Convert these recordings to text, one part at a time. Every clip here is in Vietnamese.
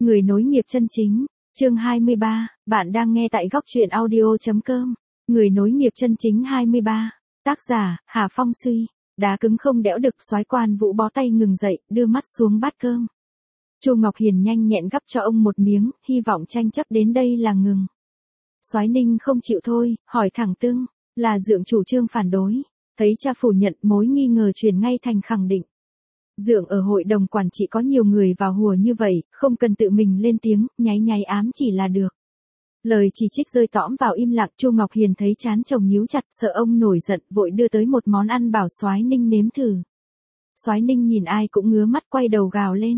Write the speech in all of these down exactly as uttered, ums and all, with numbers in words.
Người nối nghiệp chân chính, chương hai mươi ba, bạn đang nghe tại góc truyện audio.com. Người nối nghiệp chân chính hai mươi ba, tác giả, Hà Phong Suy, đá cứng không đẽo đực. Soái Quan Vũ bó tay ngừng dậy, đưa mắt xuống bát cơm. Chu Ngọc Hiền nhanh nhẹn gắp cho ông một miếng, hy vọng tranh chấp đến đây là ngừng. Soái Ninh không chịu thôi, hỏi thẳng tưng, là Dượng chủ trương phản đối. Thấy cha phủ nhận, mối nghi ngờ chuyển ngay thành khẳng định. Dượng ở hội đồng quản trị có nhiều người vào hùa như vậy, không cần tự mình lên tiếng, nháy nháy ám chỉ là được. Lời chỉ trích rơi tõm vào im lặng. Chu Ngọc Hiền thấy trán chồng nhíu chặt, sợ ông nổi giận, vội đưa tới một món ăn bảo Soái Ninh nếm thử. Soái Ninh nhìn ai cũng ngứa mắt, quay đầu gào lên.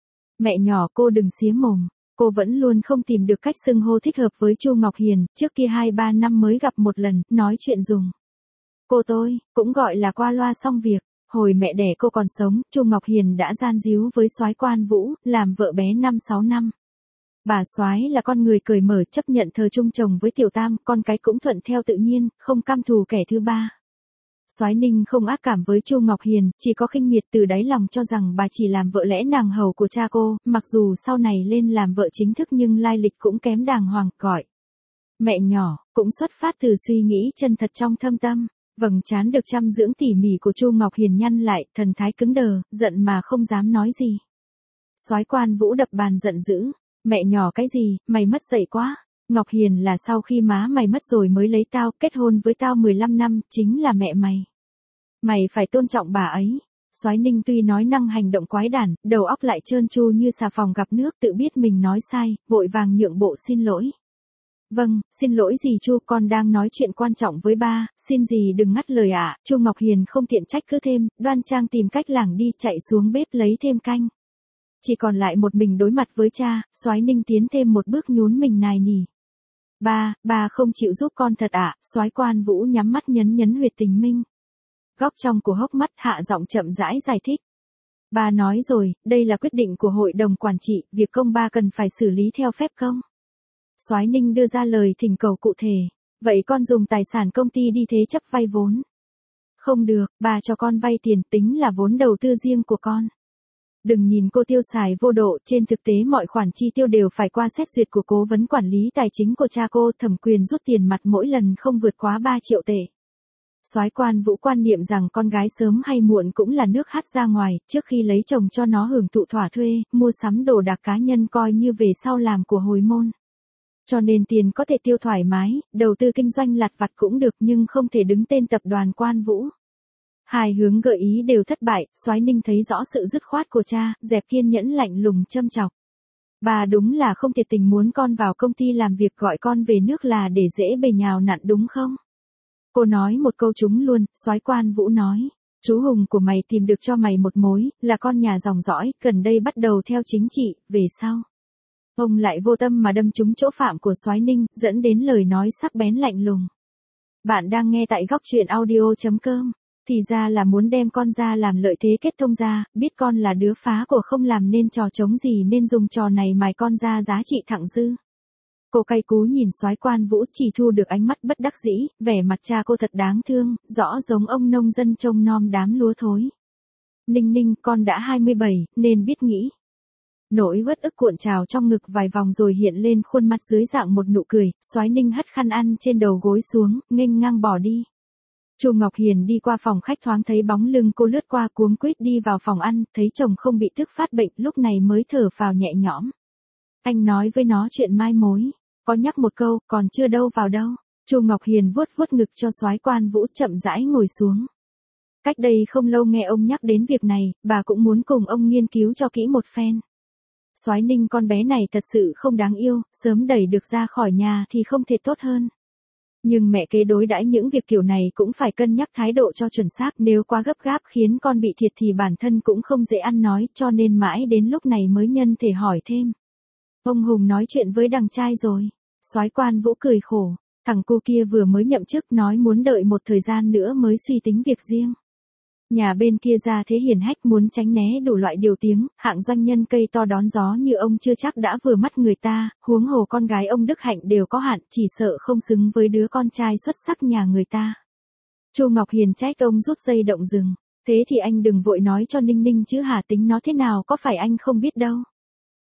Mẹ nhỏ, cô đừng xía mồm. Cô vẫn luôn không tìm được cách xưng hô thích hợp với Chu Ngọc Hiền, trước kia hai ba năm mới gặp một lần, nói chuyện dùng. Cô tôi, cũng gọi là qua loa xong việc. Hồi mẹ đẻ cô còn sống, Chu Ngọc Hiền đã gian díu với Soái Quan Vũ, làm vợ bé năm sáu năm. Bà Soái là con người cởi mở, chấp nhận thờ chung chồng với Tiểu Tam, con cái cũng thuận theo tự nhiên, không căm thù kẻ thứ ba. Soái Ninh không ác cảm với Chu Ngọc Hiền, chỉ có khinh miệt, từ đáy lòng cho rằng bà chỉ làm vợ lẽ nàng hầu của cha cô, mặc dù sau này lên làm vợ chính thức nhưng lai lịch cũng kém đàng hoàng, gọi mẹ nhỏ, cũng xuất phát từ suy nghĩ chân thật trong thâm tâm. Vầng trán được chăm dưỡng tỉ mỉ của Chu Ngọc Hiền nhăn lại, thần thái cứng đờ, giận mà không dám nói gì. Soái Quan Vũ đập bàn giận dữ, mẹ nhỏ cái gì, mày mất dạy quá. Ngọc Hiền là sau khi má mày mất rồi mới lấy tao, kết hôn với tao mười lăm năm, chính là mẹ mày. Mày phải tôn trọng bà ấy. Soái Ninh tuy nói năng hành động quái đản, đầu óc lại trơn tru như xà phòng gặp nước, tự biết mình nói sai, vội vàng nhượng bộ xin lỗi. Vâng, xin lỗi dì Chu, con đang nói chuyện quan trọng với ba, xin dì đừng ngắt lời ạ. À. Chu Ngọc Hiền không tiện trách cứ thêm, đoan trang tìm cách lảng đi, chạy xuống bếp lấy thêm canh. Chỉ còn lại một mình đối mặt với cha, Soái Ninh tiến thêm một bước nhún mình nài nỉ. Ba, ba không chịu giúp con thật ạ. À. Soái Quan Vũ nhắm mắt nhấn nhấn huyệt tình minh. Góc trong của hốc mắt, hạ giọng chậm rãi giải thích. Ba nói rồi, đây là quyết định của hội đồng quản trị, việc công ba cần phải xử lý theo phép công. Soái Ninh đưa ra lời thỉnh cầu cụ thể. Vậy con dùng tài sản công ty đi thế chấp vay vốn. Không được, bà cho con vay tiền, tính là vốn đầu tư riêng của con. Đừng nhìn cô tiêu xài vô độ, trên thực tế mọi khoản chi tiêu đều phải qua xét duyệt của cố vấn quản lý tài chính của cha cô, thẩm quyền rút tiền mặt mỗi lần không vượt quá ba triệu tệ. Soái Quan Vũ quan niệm rằng con gái sớm hay muộn cũng là nước hắt ra ngoài, trước khi lấy chồng cho nó hưởng thụ thỏa thuê, mua sắm đồ đạc cá nhân coi như về sau làm của hồi môn. Cho nên tiền có thể tiêu thoải mái, đầu tư kinh doanh lặt vặt cũng được nhưng không thể đứng tên tập đoàn Quan Vũ. Hai hướng gợi ý đều thất bại, Soái Ninh thấy rõ sự dứt khoát của cha, dẹp kiên nhẫn lạnh lùng châm chọc. Bà đúng là không thiệt tình muốn con vào công ty làm việc, gọi con về nước là để dễ bề nhào nặn đúng không? Cô nói một câu trúng luôn. Soái Quan Vũ nói, chú Hùng của mày tìm được cho mày một mối, là con nhà dòng dõi, gần đây bắt đầu theo chính trị, về sau. Ông lại vô tâm mà đâm trúng chỗ phạm của Soái Ninh, dẫn đến lời nói sắc bén lạnh lùng. Bạn đang nghe tại góc truyện audio.com. Thì ra là muốn đem con ra làm lợi thế kết thông ra, biết con là đứa phá của không làm nên trò trống gì nên dùng trò này mài con ra giá trị thặng dư. Cô cay cú nhìn Soái Quan Vũ, chỉ thu được ánh mắt bất đắc dĩ, vẻ mặt cha cô thật đáng thương, rõ giống ông nông dân trông nom đám lúa thối. Ninh Ninh, con đã hai mươi bảy, nên biết nghĩ. Nỗi uất ức cuộn trào trong ngực vài vòng rồi hiện lên khuôn mặt dưới dạng một nụ cười. Soái Ninh hất khăn ăn trên đầu gối xuống, nghênh ngang bỏ đi. Chu Ngọc Hiền đi qua phòng khách thoáng thấy bóng lưng cô lướt qua, cuống quýt đi vào phòng ăn, thấy chồng không bị tức phát bệnh, lúc này mới thở phào nhẹ nhõm. Anh nói với nó chuyện mai mối, có nhắc một câu, còn chưa đâu vào đâu. Chu Ngọc Hiền vuốt vuốt ngực cho Soái Quan Vũ, chậm rãi ngồi xuống. Cách đây không lâu nghe ông nhắc đến việc này, bà cũng muốn cùng ông nghiên cứu cho kỹ một phen. Soái Ninh, con bé này thật sự không đáng yêu, sớm đẩy được ra khỏi nhà thì không thể tốt hơn. Nhưng mẹ kế đối đãi những việc kiểu này cũng phải cân nhắc thái độ cho chuẩn xác, nếu quá gấp gáp khiến con bị thiệt thì bản thân cũng không dễ ăn nói, cho nên mãi đến lúc này mới nhân thể hỏi thêm. Ông Hùng nói chuyện với đằng trai rồi. Soái Quan Vũ cười khổ, thằng cu kia vừa mới nhậm chức, nói muốn đợi một thời gian nữa mới suy tính việc riêng. Nhà bên kia ra thế hiển hách, muốn tránh né đủ loại điều tiếng, hạng doanh nhân cây to đón gió như ông chưa chắc đã vừa mắt người ta, huống hồ con gái ông Đức Hạnh đều có hạn, chỉ sợ không xứng với đứa con trai xuất sắc nhà người ta. Chu Ngọc Hiền trách ông rút dây động rừng, thế thì anh đừng vội nói cho Ninh Ninh chứ hả, tính nó thế nào có phải anh không biết đâu.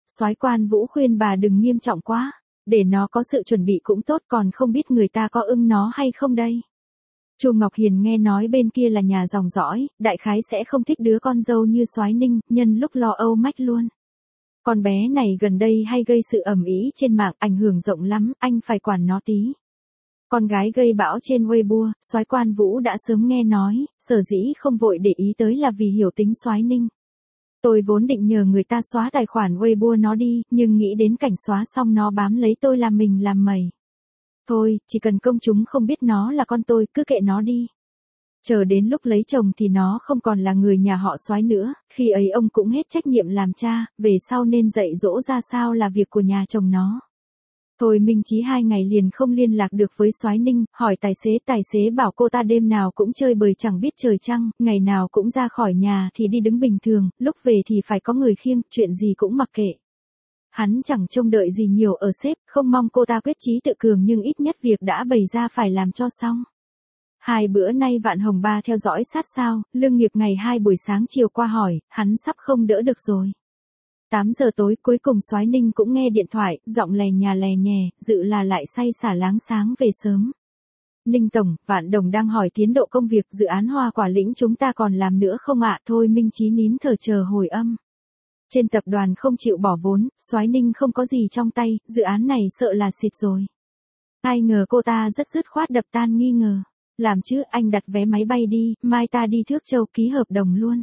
Soái Quan Vũ khuyên bà đừng nghiêm trọng quá, để nó có sự chuẩn bị cũng tốt, còn không biết người ta có ưng nó hay không đây. Chu Ngọc Hiền nghe nói bên kia là nhà dòng dõi, đại khái sẽ không thích đứa con dâu như Soái Ninh, nhân lúc lo âu mách luôn. Con bé này gần đây hay gây sự ầm ĩ trên mạng, ảnh hưởng rộng lắm, anh phải quản nó tí. Con gái gây bão trên Weibo, Soái Quan Vũ đã sớm nghe nói, sở dĩ không vội để ý tới là vì hiểu tính Soái Ninh. Tôi vốn định nhờ người ta xóa tài khoản Weibo nó đi, nhưng nghĩ đến cảnh xóa xong nó bám lấy tôi làm mình làm mẩy. Thôi, chỉ cần công chúng không biết nó là con tôi, cứ kệ nó đi. Chờ đến lúc lấy chồng thì nó không còn là người nhà họ Soái nữa, khi ấy ông cũng hết trách nhiệm làm cha, về sau nên dạy dỗ ra sao là việc của nhà chồng nó. Thôi Minh Chí hai ngày liền không liên lạc được với Soái Ninh, hỏi tài xế, tài xế bảo cô ta đêm nào cũng chơi bời chẳng biết trời trăng, ngày nào cũng ra khỏi nhà thì đi đứng bình thường, lúc về thì phải có người khiêng, chuyện gì cũng mặc kệ. Hắn chẳng trông đợi gì nhiều ở sếp, không mong cô ta quyết chí tự cường nhưng ít nhất việc đã bày ra phải làm cho xong. Hai bữa nay Vạn Hồng Ba theo dõi sát sao, Lương Nghiệp ngày hai buổi sáng chiều qua hỏi, hắn sắp không đỡ được rồi. tám giờ tối cuối cùng Soái Ninh cũng nghe điện thoại, giọng lè nhà lè nhè, dự là lại say xả láng sáng về sớm. Ninh Tổng, Vạn Đồng đang hỏi tiến độ công việc dự án Hoa Quả Lĩnh chúng ta còn làm nữa không ạ? Thôi Minh Chí nín thở chờ hồi âm. Trên tập đoàn không chịu bỏ vốn, Soái Ninh không có gì trong tay, dự án này sợ là xịt rồi. Ai ngờ cô ta rất dứt khoát đập tan nghi ngờ. Làm chứ, anh đặt vé máy bay đi, mai ta đi Thước Châu ký hợp đồng luôn.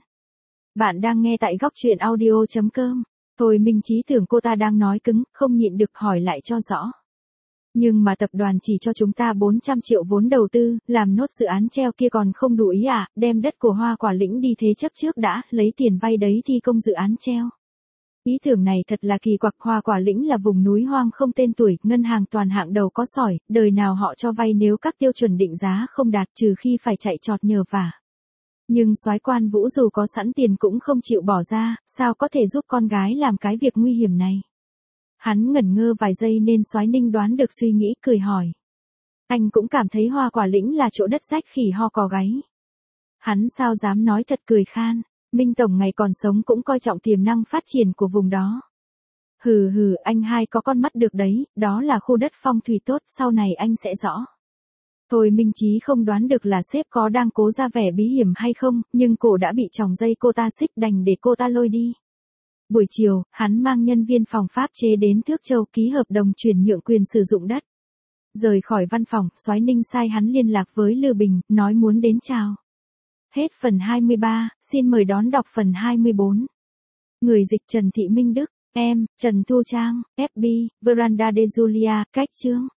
Bạn đang nghe tại góc truyện audio chấm com. Thôi Minh Chí tưởng cô ta đang nói cứng, không nhịn được hỏi lại cho rõ. Nhưng mà tập đoàn chỉ cho chúng ta bốn trăm triệu vốn đầu tư, làm nốt dự án treo kia còn không đủ ý à, đem đất của Hoa Quả Lĩnh đi thế chấp trước đã, lấy tiền vay đấy thi công dự án treo. Ý tưởng này thật là kỳ quặc, Hoa Quả Lĩnh là vùng núi hoang không tên tuổi, ngân hàng toàn hạng đầu có sỏi, đời nào họ cho vay nếu các tiêu chuẩn định giá không đạt trừ khi phải chạy trọt nhờ vả. Nhưng Soái Quan Vũ dù có sẵn tiền cũng không chịu bỏ ra, sao có thể giúp con gái làm cái việc nguy hiểm này. Hắn ngẩn ngơ vài giây nên Soái Ninh đoán được suy nghĩ cười hỏi. Anh cũng cảm thấy Hoa Quả Lĩnh là chỗ đất rách khỉ ho cò gáy. Hắn sao dám nói thật cười khan. Minh Tổng ngày còn sống cũng coi trọng tiềm năng phát triển của vùng đó. Hừ hừ, anh hai có con mắt được đấy, đó là khu đất phong thủy tốt, sau này anh sẽ rõ. Thôi Minh Chí không đoán được là sếp có đang cố ra vẻ bí hiểm hay không, nhưng cổ đã bị chòng dây cô ta xích đành để cô ta lôi đi. Buổi chiều, hắn mang nhân viên phòng pháp chế đến Thước Châu ký hợp đồng chuyển nhượng quyền sử dụng đất. Rời khỏi văn phòng, Soái Ninh sai hắn liên lạc với Lư Bình, nói muốn đến chào. Hết phần hai mươi ba, xin mời đón đọc phần hai mươi bốn. Người dịch Trần Thị Minh Đức, em, Trần Thu Trang, ép bê, Veranda de Julia, cách chương.